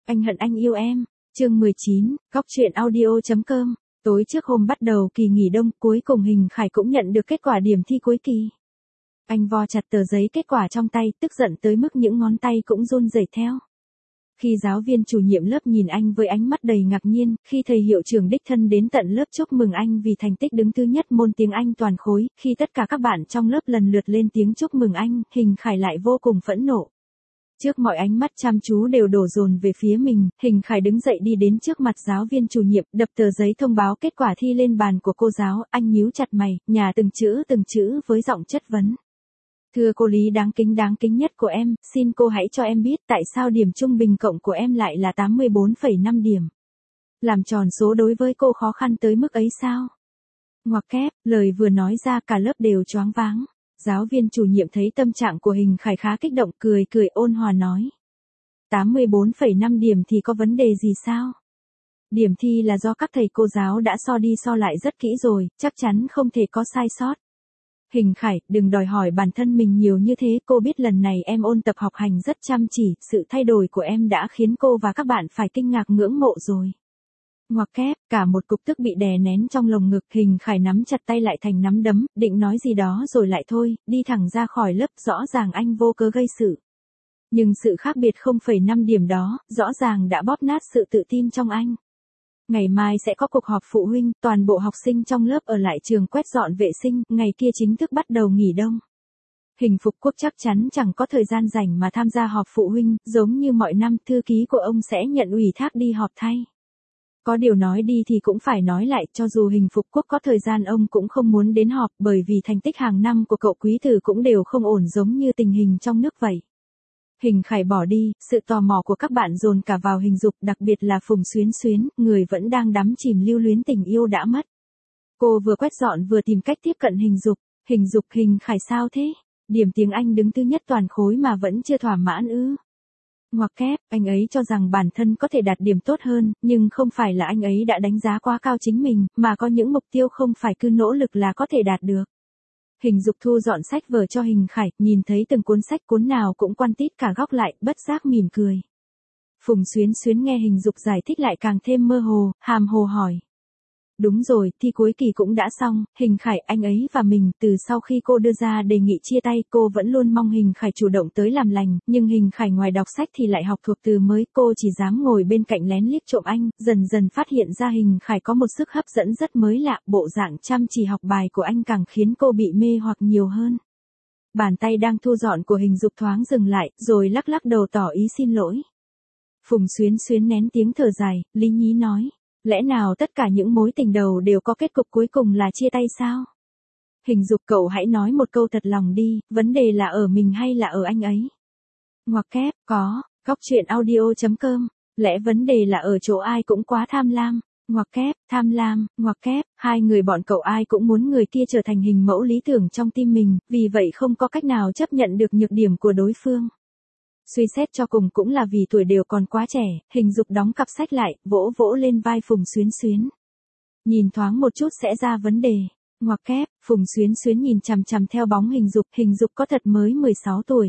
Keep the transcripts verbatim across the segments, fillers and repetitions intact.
Anh hận anh yêu em. Chương mười chín, Góc truyện audio chấm com. Tối trước hôm bắt đầu kỳ nghỉ đông, cuối cùng Hình Khải cũng nhận được kết quả điểm thi cuối kỳ. Anh vo chặt tờ giấy kết quả trong tay, tức giận tới mức những ngón tay cũng run rẩy theo. Khi giáo viên chủ nhiệm lớp nhìn anh với ánh mắt đầy ngạc nhiên, khi thầy hiệu trưởng đích thân đến tận lớp chúc mừng anh vì thành tích đứng thứ nhất môn tiếng Anh toàn khối, khi tất cả các bạn trong lớp lần lượt lên tiếng chúc mừng anh, Hình Khải lại vô cùng phẫn nộ. Trước mọi ánh mắt chăm chú đều đổ dồn về phía mình, Hình Khải đứng dậy đi đến trước mặt giáo viên chủ nhiệm, đập tờ giấy thông báo kết quả thi lên bàn của cô giáo, anh nhíu chặt mày, nhả từng chữ từng chữ với giọng chất vấn. Thưa cô Lý đáng kính đáng kính nhất của em, xin cô hãy cho em biết tại sao điểm trung bình cộng của em lại là tám mươi bốn phẩy năm điểm. Làm tròn số đối với cô khó khăn tới mức ấy sao? Ngoặc kép, lời vừa nói ra cả lớp đều choáng váng. Giáo viên chủ nhiệm thấy tâm trạng của Hình Khải khá kích động, cười cười ôn hòa nói. tám mươi bốn phẩy năm điểm thì có vấn đề gì sao? Điểm thi là do các thầy cô giáo đã so đi so lại rất kỹ rồi, chắc chắn không thể có sai sót. Hình Khải, đừng đòi hỏi bản thân mình nhiều như thế, cô biết lần này em ôn tập học hành rất chăm chỉ, sự thay đổi của em đã khiến cô và các bạn phải kinh ngạc ngưỡng mộ rồi. Ngoặc kép, cả một cục tức bị đè nén trong lồng ngực, Hình Khải nắm chặt tay lại thành nắm đấm, định nói gì đó rồi lại thôi, đi thẳng ra khỏi lớp, rõ ràng anh vô cớ gây sự. Nhưng sự khác biệt không phẩy năm điểm đó, rõ ràng đã bóp nát sự tự tin trong anh. Ngày mai sẽ có cuộc họp phụ huynh, toàn bộ học sinh trong lớp ở lại trường quét dọn vệ sinh, ngày kia chính thức bắt đầu nghỉ đông. Hình Phục Quốc chắc chắn chẳng có thời gian rảnh mà tham gia họp phụ huynh, giống như mọi năm, thư ký của ông sẽ nhận ủy thác đi họp thay. Có điều nói đi thì cũng phải nói lại, cho dù Hình Phục Quốc có thời gian ông cũng không muốn đến họp, bởi vì thành tích hàng năm của cậu quý tử cũng đều không ổn giống như tình hình trong nước vậy. Hình Khải bỏ đi, sự tò mò của các bạn dồn cả vào Hình Dục, đặc biệt là Phùng Xuyến Xuyến, người vẫn đang đắm chìm lưu luyến tình yêu đã mất. Cô vừa quét dọn vừa tìm cách tiếp cận Hình Dục. Hình Dục, Hình Khải sao thế? Điểm tiếng Anh đứng thứ nhất toàn khối mà vẫn chưa thỏa mãn ư? Ngoặc kép, anh ấy cho rằng bản thân có thể đạt điểm tốt hơn, nhưng không phải là anh ấy đã đánh giá quá cao chính mình, mà có những mục tiêu không phải cứ nỗ lực là có thể đạt được. Hình Dục thu dọn sách vở cho Hình Khải, nhìn thấy từng cuốn sách cuốn nào cũng quăn tít cả góc lại, bất giác mỉm cười. Phùng Xuyến Xuyến nghe Hình Dục giải thích lại càng thêm mơ hồ, hàm hồ hỏi. Đúng rồi, thi cuối kỳ cũng đã xong, Hình Khải, anh ấy và mình, từ sau khi cô đưa ra đề nghị chia tay, cô vẫn luôn mong Hình Khải chủ động tới làm lành, nhưng Hình Khải ngoài đọc sách thì lại học thuộc từ mới, cô chỉ dám ngồi bên cạnh lén liếc trộm anh, dần dần phát hiện ra Hình Khải có một sức hấp dẫn rất mới lạ, bộ dạng chăm chỉ học bài của anh càng khiến cô bị mê hoặc nhiều hơn. Bàn tay đang thu dọn của Hình Dục thoáng dừng lại, rồi lắc lắc đầu tỏ ý xin lỗi. Phùng Xuyến Xuyến nén tiếng thở dài, lý nhí nói. Lẽ nào tất cả những mối tình đầu đều có kết cục cuối cùng là chia tay sao? Hình Dục, cậu hãy nói một câu thật lòng đi, vấn đề là ở mình hay là ở anh ấy? Ngoặc kép, có, Góc truyện audio chấm com, lẽ vấn đề là ở chỗ ai cũng quá tham lam. Ngoặc kép, tham lam, ngoặc kép, hai người bọn cậu ai cũng muốn người kia trở thành hình mẫu lý tưởng trong tim mình, vì vậy không có cách nào chấp nhận được nhược điểm của đối phương. Suy xét cho cùng cũng là vì tuổi đều còn quá trẻ, Hình Dục đóng cặp sách lại, vỗ vỗ lên vai Phùng Xuyến Xuyến. Nhìn thoáng một chút sẽ ra vấn đề. Ngoặc kép, Phùng Xuyến Xuyến nhìn chằm chằm theo bóng Hình Dục, Hình Dục có thật mới mười sáu tuổi.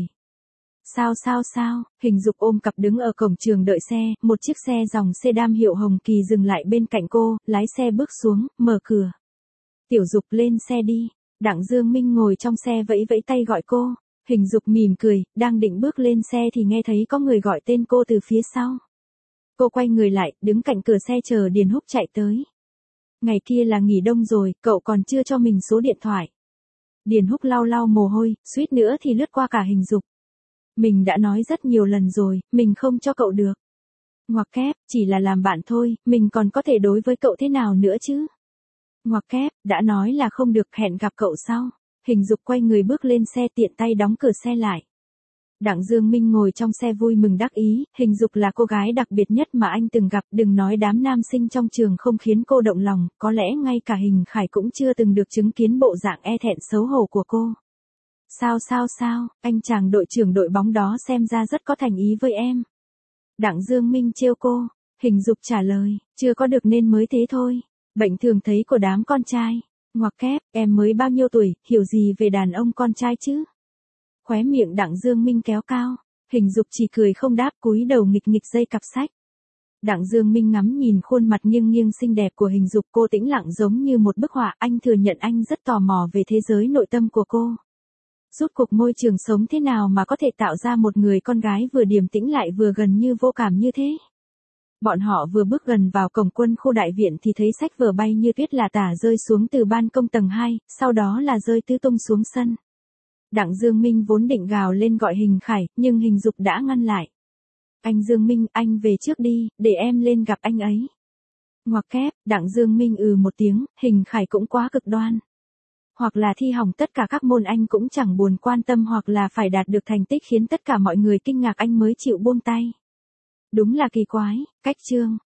Sao sao sao, Hình Dục ôm cặp đứng ở cổng trường đợi xe, một chiếc xe dòng sedan hiệu hồng kỳ dừng lại bên cạnh cô, lái xe bước xuống, mở cửa. Tiểu Dục lên xe đi, Đặng Dương Minh ngồi trong xe vẫy vẫy tay gọi cô. Hình Dục mỉm cười, đang định bước lên xe thì nghe thấy có người gọi tên cô từ phía sau. Cô quay người lại, đứng cạnh cửa xe chờ Điền Húc chạy tới. Ngày kia là nghỉ đông rồi, cậu còn chưa cho mình số điện thoại. Điền Húc lau lau mồ hôi, suýt nữa thì lướt qua cả Hình Dục. Mình đã nói rất nhiều lần rồi, mình không cho cậu được. Ngoặc kép, chỉ là làm bạn thôi, mình còn có thể đối với cậu thế nào nữa chứ? Ngoặc kép, đã nói là không được, hẹn gặp cậu sau. Hình Dục quay người bước lên xe, tiện tay đóng cửa xe lại. Đặng Dương Minh ngồi trong xe vui mừng đắc ý, Hình Dục là cô gái đặc biệt nhất mà anh từng gặp, đừng nói đám nam sinh trong trường không khiến cô động lòng, có lẽ ngay cả Hình Khải cũng chưa từng được chứng kiến bộ dạng e thẹn xấu hổ của cô. Sao sao sao, anh chàng đội trưởng đội bóng đó xem ra rất có thành ý với em. Đặng Dương Minh trêu cô, Hình Dục trả lời, chưa có được nên mới thế thôi, bệnh thường thấy của đám con trai. Ngoặc kép, em mới bao nhiêu tuổi, hiểu gì về đàn ông con trai chứ? Khóe miệng Đặng Dương Minh kéo cao, Hình Dục chỉ cười không đáp, cúi đầu nghịch nghịch dây cặp sách. Đặng Dương Minh ngắm nhìn khuôn mặt nghiêng nghiêng xinh đẹp của Hình Dục, cô tĩnh lặng giống như một bức họa, anh thừa nhận anh rất tò mò về thế giới nội tâm của cô. Rốt cuộc môi trường sống thế nào mà có thể tạo ra một người con gái vừa điềm tĩnh lại vừa gần như vô cảm như thế? Bọn họ vừa bước gần vào cổng quân khu đại viện thì thấy sách vở bay như tuyết lả tả rơi xuống từ ban công tầng hai, sau đó là rơi tứ tung xuống sân. Đặng Dương Minh vốn định gào lên gọi Hình Khải, nhưng Hình Dục đã ngăn lại. Anh Dương Minh, anh về trước đi, để em lên gặp anh ấy. Ngoặc kép, Đặng Dương Minh ừ một tiếng, Hình Khải cũng quá cực đoan. Hoặc là thi hỏng tất cả các môn anh cũng chẳng buồn quan tâm, hoặc là phải đạt được thành tích khiến tất cả mọi người kinh ngạc anh mới chịu buông tay. Đúng là kỳ quái. Cách chương